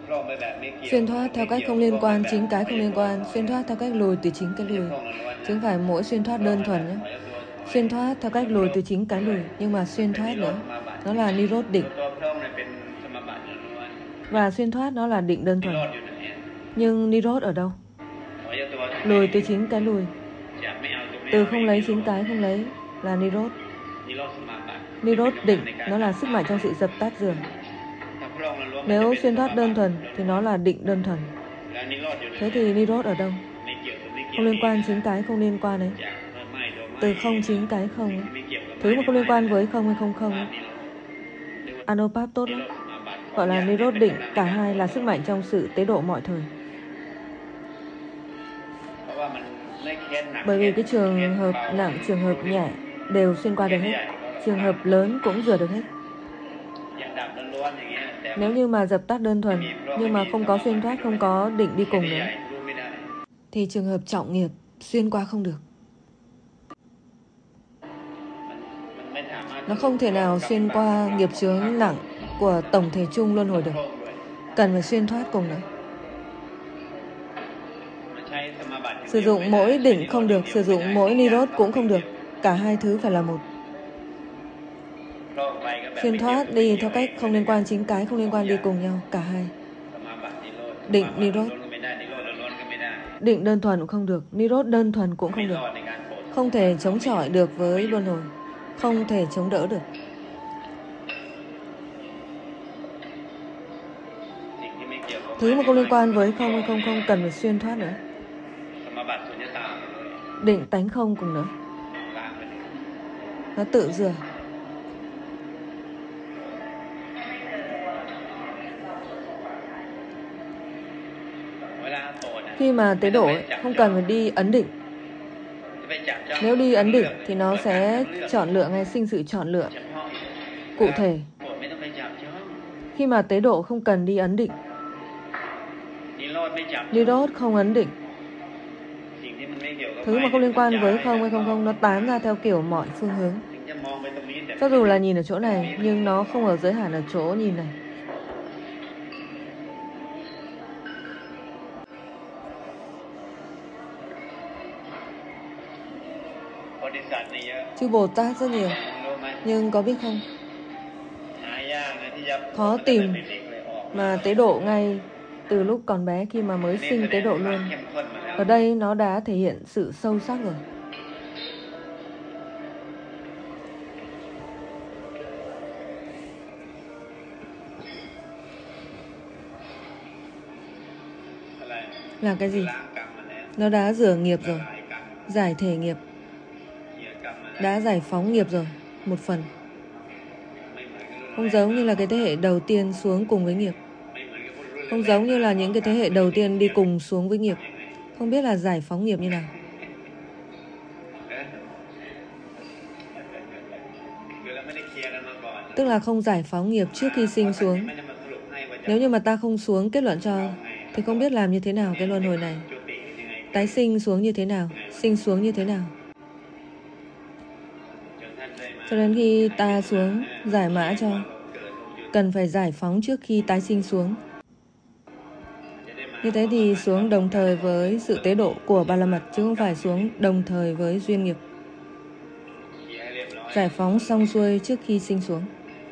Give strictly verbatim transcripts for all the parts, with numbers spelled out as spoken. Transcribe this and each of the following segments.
Xuyên thoát theo cách không liên quan, chính cái không liên quan. Xuyên thoát theo cách lùi từ chính cái lùi, chứ không phải mỗi xuyên thoát đơn thuần nhé. Xuyên thoát theo cách lùi từ chính cái lùi, nhưng mà xuyên thoát nữa, nó là Nirodha định. Và xuyên thoát nó là định đơn thuần. Nhưng Nirodha ở đâu? Lùi từ chính cái lùi. Từ không lấy chính cái không lấy là Nirodha. Nirodha định, nó là sức mạnh trong sự dập tắt dường. Nếu xuyên thoát đơn thuần thì nó là định đơn thuần. Thế thì Nirodha ở đâu? Không liên quan chính cái không liên quan ấy. Từ không chính cái không ấy. Thứ mà không liên quan với không hay không không ấy. Anupap tốt lắm. Gọi là Nirodha định. Cả hai là sức mạnh trong sự tế độ mọi thời. Bởi vì cái trường hợp nặng, trường hợp nhẹ đều xuyên qua được hết. Trường hợp lớn cũng rửa được hết. Nếu như mà dập tắt đơn thuần, nhưng mà không có xuyên thoát, không có định đi cùng nữa, thì trường hợp trọng nghiệp xuyên qua không được. Nó không thể nào xuyên qua nghiệp chướng nặng của tổng thể chung luân hồi được. Cần phải xuyên thoát cùng nữa. Sử dụng mỗi định không được, sử dụng mỗi Nirodha cũng không được. Cả hai thứ phải là một. Xuyên thoát đi theo cách không liên quan chính cái, không liên quan đi cùng nhau. Cả hai. Định, Nirodha. Định đơn thuần cũng không được, Nirodha đơn thuần cũng không được. Không thể chống chọi được với luân hồi. Không thể chống đỡ được. Thứ mà không liên quan với không hay không không cần phải xuyên thoát nữa. Định tánh không cùng nữa. Nó tự rửa. Khi mà tế độ ấy, không cần phải đi ấn định. Nếu đi ấn định thì nó sẽ chọn lựa ngay, sinh sự chọn lựa cụ thể. Khi mà tế độ không cần đi ấn định. Nirodha không ấn định. Thứ mà không liên quan với không hay không không, nó tán ra theo kiểu mọi phương hướng. Cho dù là nhìn ở chỗ này, nhưng nó không ở giới hạn ở chỗ nhìn này. Chư Bồ Tát rất nhiều, nhưng có biết không? Khó tìm mà tế độ ngay từ lúc còn bé, khi mà mới sinh tế độ luôn. Ở đây nó đã thể hiện sự sâu sắc rồi. Là cái gì? Nó đã rửa nghiệp rồi, giải thể nghiệp, đã giải phóng nghiệp rồi, một phần. Không giống như là cái thế hệ đầu tiên xuống cùng với nghiệp. Không giống như là những cái thế hệ đầu tiên đi cùng xuống với nghiệp. Không biết là giải phóng nghiệp như nào. Tức là không giải phóng nghiệp trước khi sinh xuống. Nếu như mà ta không xuống kết luận cho, thì không biết làm như thế nào cái luân hồi này. Tái sinh xuống như thế nào, sinh xuống như thế nào. Cho đến khi ta xuống giải mã cho, cần phải giải phóng trước khi tái sinh xuống. Như thế thì xuống đồng thời với sự tế độ của Ba La Mật, chứ không phải xuống đồng thời với duyên nghiệp. Giải phóng xong xuôi trước khi sinh xuống.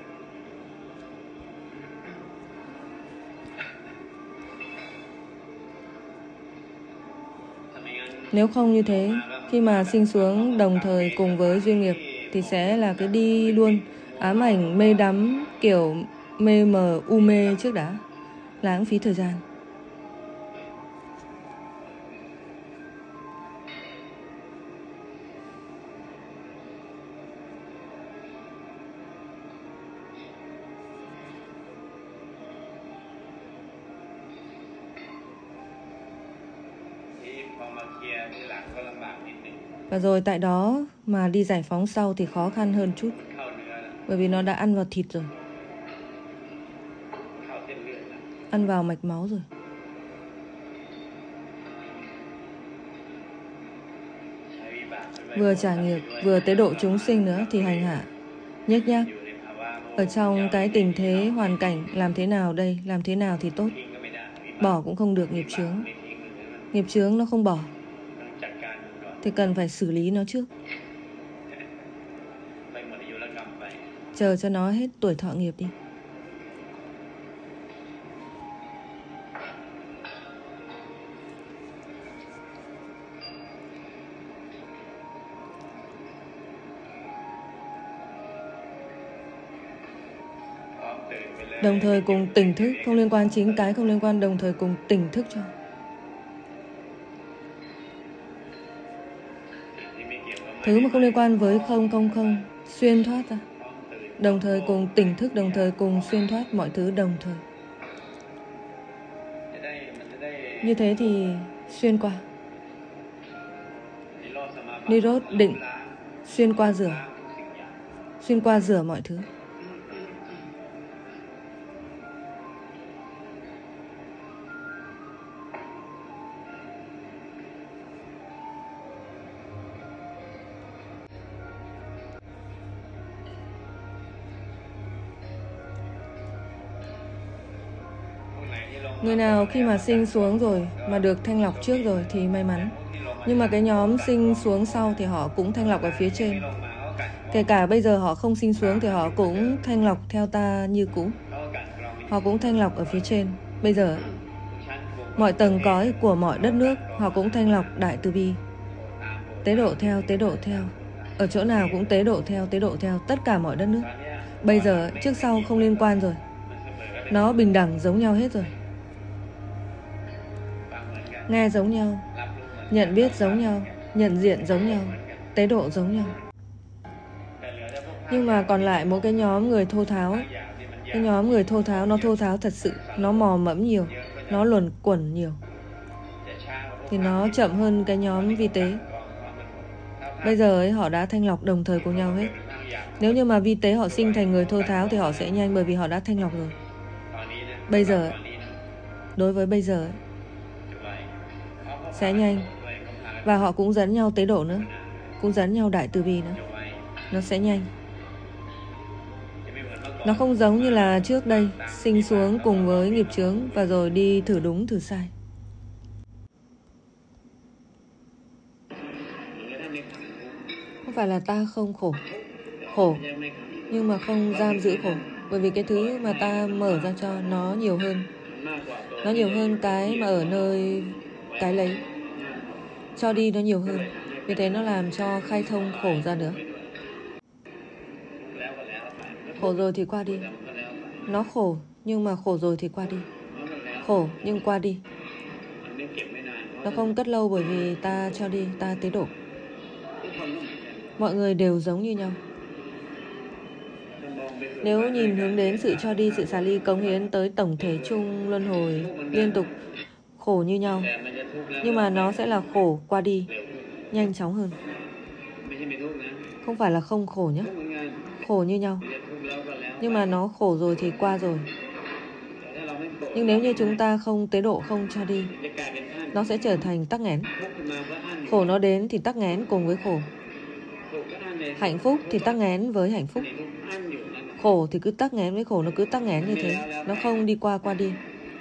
Nếu không như thế, khi mà sinh xuống đồng thời cùng với duyên nghiệp, thì sẽ là cái đi luôn, ám ảnh, mê đắm, kiểu mê mờ, u mê trước đã, lãng phí thời gian. Và rồi tại đó mà đi giải phóng sau thì khó khăn hơn chút. Bởi vì nó đã ăn vào thịt rồi, ăn vào mạch máu rồi. Vừa trả nghiệp, vừa tế độ chúng sinh nữa thì hành hạ, nhếch nhác. Ở trong cái tình thế hoàn cảnh làm thế nào đây, làm thế nào thì tốt. bỏ cũng không được nghiệp chướng. Nghiệp chướng nó không bỏ thì cần phải xử lý nó trước, chờ cho nó hết tuổi thọ nghiệp đi. Đồng thời cùng tỉnh thức, không liên quan chính cái, không liên quan, đồng thời cùng tỉnh thức cho. Thứ mà không liên quan với không, không, không, xuyên thoát ra. Đồng thời cùng tỉnh thức, đồng thời cùng xuyên thoát mọi thứ đồng thời. Như thế thì xuyên qua. Nirodha định xuyên qua rửa. Xuyên qua rửa mọi thứ. Người nào khi mà sinh xuống rồi mà được thanh lọc trước rồi thì may mắn. Nhưng mà cái nhóm sinh xuống sau thì họ cũng thanh lọc ở phía trên. Kể cả bây giờ họ không sinh xuống thì họ cũng thanh lọc theo ta như cũ. Họ cũng thanh lọc ở phía trên. Bây giờ mọi tầng cõi của mọi đất nước họ cũng thanh lọc đại từ bi. Tế độ theo, tế độ theo. Ở chỗ nào cũng tế độ theo, tế độ theo tất cả mọi đất nước. Bây giờ trước sau không liên quan rồi. Nó bình đẳng giống nhau hết rồi. Nghe giống nhau, nhận biết giống nhau, nhận diện giống nhau, tế độ giống nhau. Nhưng mà còn lại một cái nhóm người thô tháo ấy. Cái nhóm người thô tháo, nó thô tháo thật sự. Nó mò mẫm nhiều, nó luẩn quẩn nhiều. Thì nó chậm hơn cái nhóm vi tế. Bây giờ ấy, họ đã thanh lọc đồng thời cùng nhau hết. Nếu như mà vi tế họ sinh thành người thô tháo thì họ sẽ nhanh, bởi vì họ đã thanh lọc rồi. Bây giờ, đối với bây giờ ấy, sẽ nhanh. Và họ cũng dẫn nhau tế độ nữa, cũng dẫn nhau đại từ bi nữa. Nó sẽ nhanh. Nó không giống như là trước đây, sinh xuống cùng với nghiệp chướng và rồi đi thử đúng thử sai. Không phải là ta không khổ, khổ, nhưng mà không giam giữ khổ. Bởi vì cái thứ mà ta mở ra cho nó nhiều hơn. Nó nhiều hơn cái mà ở nơi cái lấy. Cho đi nó nhiều hơn. Vì thế nó làm cho khai thông khổ ra nữa. Khổ rồi thì qua đi. Nó khổ, nhưng mà khổ rồi thì qua đi. Khổ, nhưng qua đi. Nó không cất lâu bởi vì ta cho đi, ta tế độ. Mọi người đều giống như nhau. Nếu nhìn hướng đến sự cho đi, sự xả ly, cống hiến tới tổng thể chung luân hồi liên tục, khổ như nhau. Nhưng mà nó sẽ là khổ qua đi, nhanh chóng hơn. Không phải là không khổ nhé. Khổ như nhau. Nhưng mà nó khổ rồi thì qua rồi. Nhưng nếu như chúng ta không tế độ, không cho đi, nó sẽ trở thành tắc nghẽn. Khổ nó đến thì tắc nghẽn cùng với khổ. Hạnh phúc thì tắc nghẽn với hạnh phúc. Khổ thì cứ tắc nghẽn với khổ, nó cứ tắc nghẽn như thế. Nó không đi qua qua đi.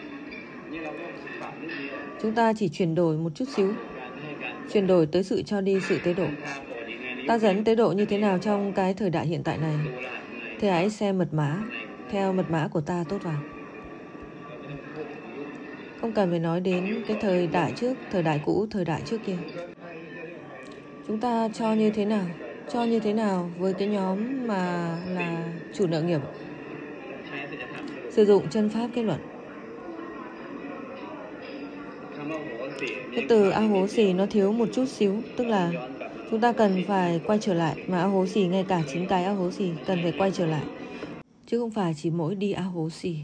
Chúng ta chỉ chuyển đổi một chút xíu. Chuyển đổi tới sự cho đi, sự tế độ. Ta dẫn tế độ như thế nào trong cái thời đại hiện tại này? Thế hãy xem mật mã, theo mật mã của ta tốt vào. Không cần phải nói đến cái thời đại trước, thời đại cũ, thời đại trước kia. Chúng ta cho như thế nào? Cho như thế nào với cái nhóm mà là chủ nợ nghiệp? Sử dụng chân pháp kết luận. Cái từ a hố xì nó thiếu một chút xíu. Tức là chúng ta cần phải quay trở lại. Mà a hố xì, ngay cả chính cái a hố xì cần phải quay trở lại. Chứ không phải chỉ mỗi đi a hố xì.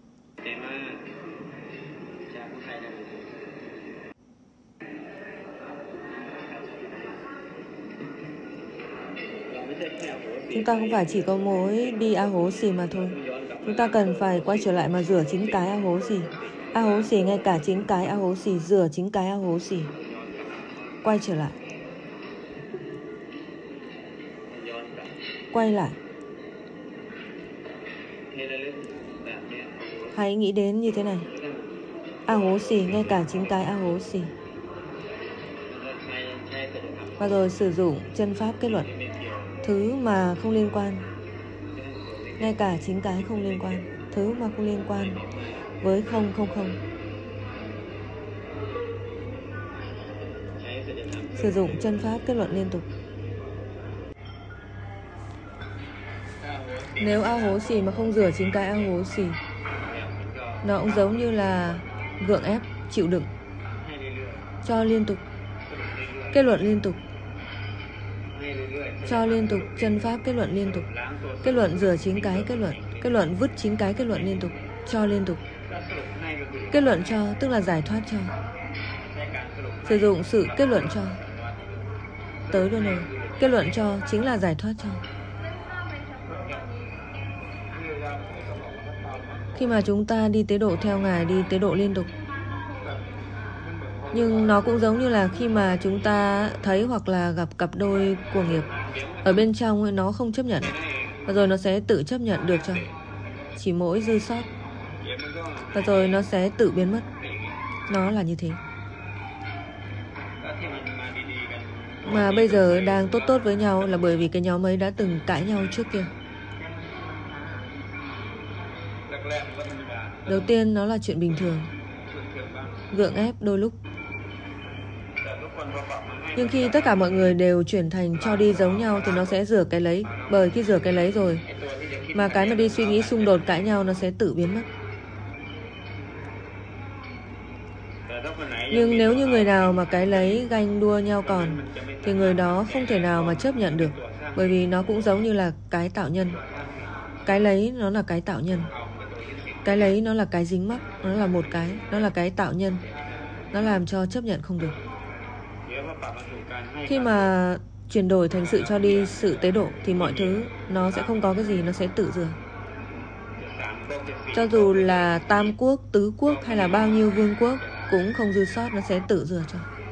Chúng ta không phải chỉ có mỗi đi a hố xì mà thôi. Chúng ta cần phải quay trở lại mà rửa chính cái a hố xì. A hố xì, ngay cả chính cái a hố xì, rửa chính cái a hố xì. Quay trở lại. Quay lại. Hãy nghĩ đến như thế này. A hố xì, ngay cả chính cái a hố xì. Và rồi sử dụng chân pháp kết luận, thứ mà không liên quan, ngay cả chính cái không liên quan, thứ mà không liên quan với không không không. Sử dụng chân pháp kết luận liên tục. Nếu a hố xì mà không rửa chính cái a hố xì, nó cũng giống như là gượng ép, chịu đựng, cho liên tục, kết luận liên tục, cho liên tục, chân pháp kết luận liên tục, kết luận rửa chính cái kết luận, kết luận vứt chính cái kết luận liên tục, cho liên tục. Kết luận cho tức là giải thoát cho. Sử dụng sự kết luận cho. Tới luôn rồi. Kết luận cho chính là giải thoát cho. Khi mà chúng ta đi tế độ theo Ngài, đi tế độ liên tục. Nhưng nó cũng giống như là khi mà chúng ta thấy hoặc là gặp cặp đôi của nghiệp, ở bên trong ấy, nó không chấp nhận, và rồi nó sẽ tự chấp nhận được cho. Chỉ mỗi dư sót, và rồi nó sẽ tự biến mất. Nó là như thế. Mà bây giờ đang tốt tốt với nhau là bởi vì cái nhóm ấy đã từng cãi nhau trước kia. Đầu tiên nó là chuyện bình thường, gượng ép đôi lúc. Nhưng khi tất cả mọi người đều chuyển thành cho đi giống nhau thì nó sẽ rửa cái lấy. Bởi khi rửa cái lấy rồi, mà cái mà đi suy nghĩ xung đột cãi nhau nó sẽ tự biến mất. Nhưng nếu như người nào mà cái lấy ganh đua nhau còn, thì người đó không thể nào mà chấp nhận được. Bởi vì nó cũng giống như là cái tạo nhân. Cái lấy nó là cái tạo nhân. Cái lấy nó là cái dính mắc. Nó là một cái. Nó là cái tạo nhân. Nó làm cho chấp nhận không được. Khi mà chuyển đổi thành sự cho đi, sự tế độ, thì mọi thứ nó sẽ không có cái gì, nó sẽ tự rửa. Cho dù là tam quốc, tứ quốc hay là bao nhiêu vương quốc cũng không dư sót, nó sẽ tự rửa cho.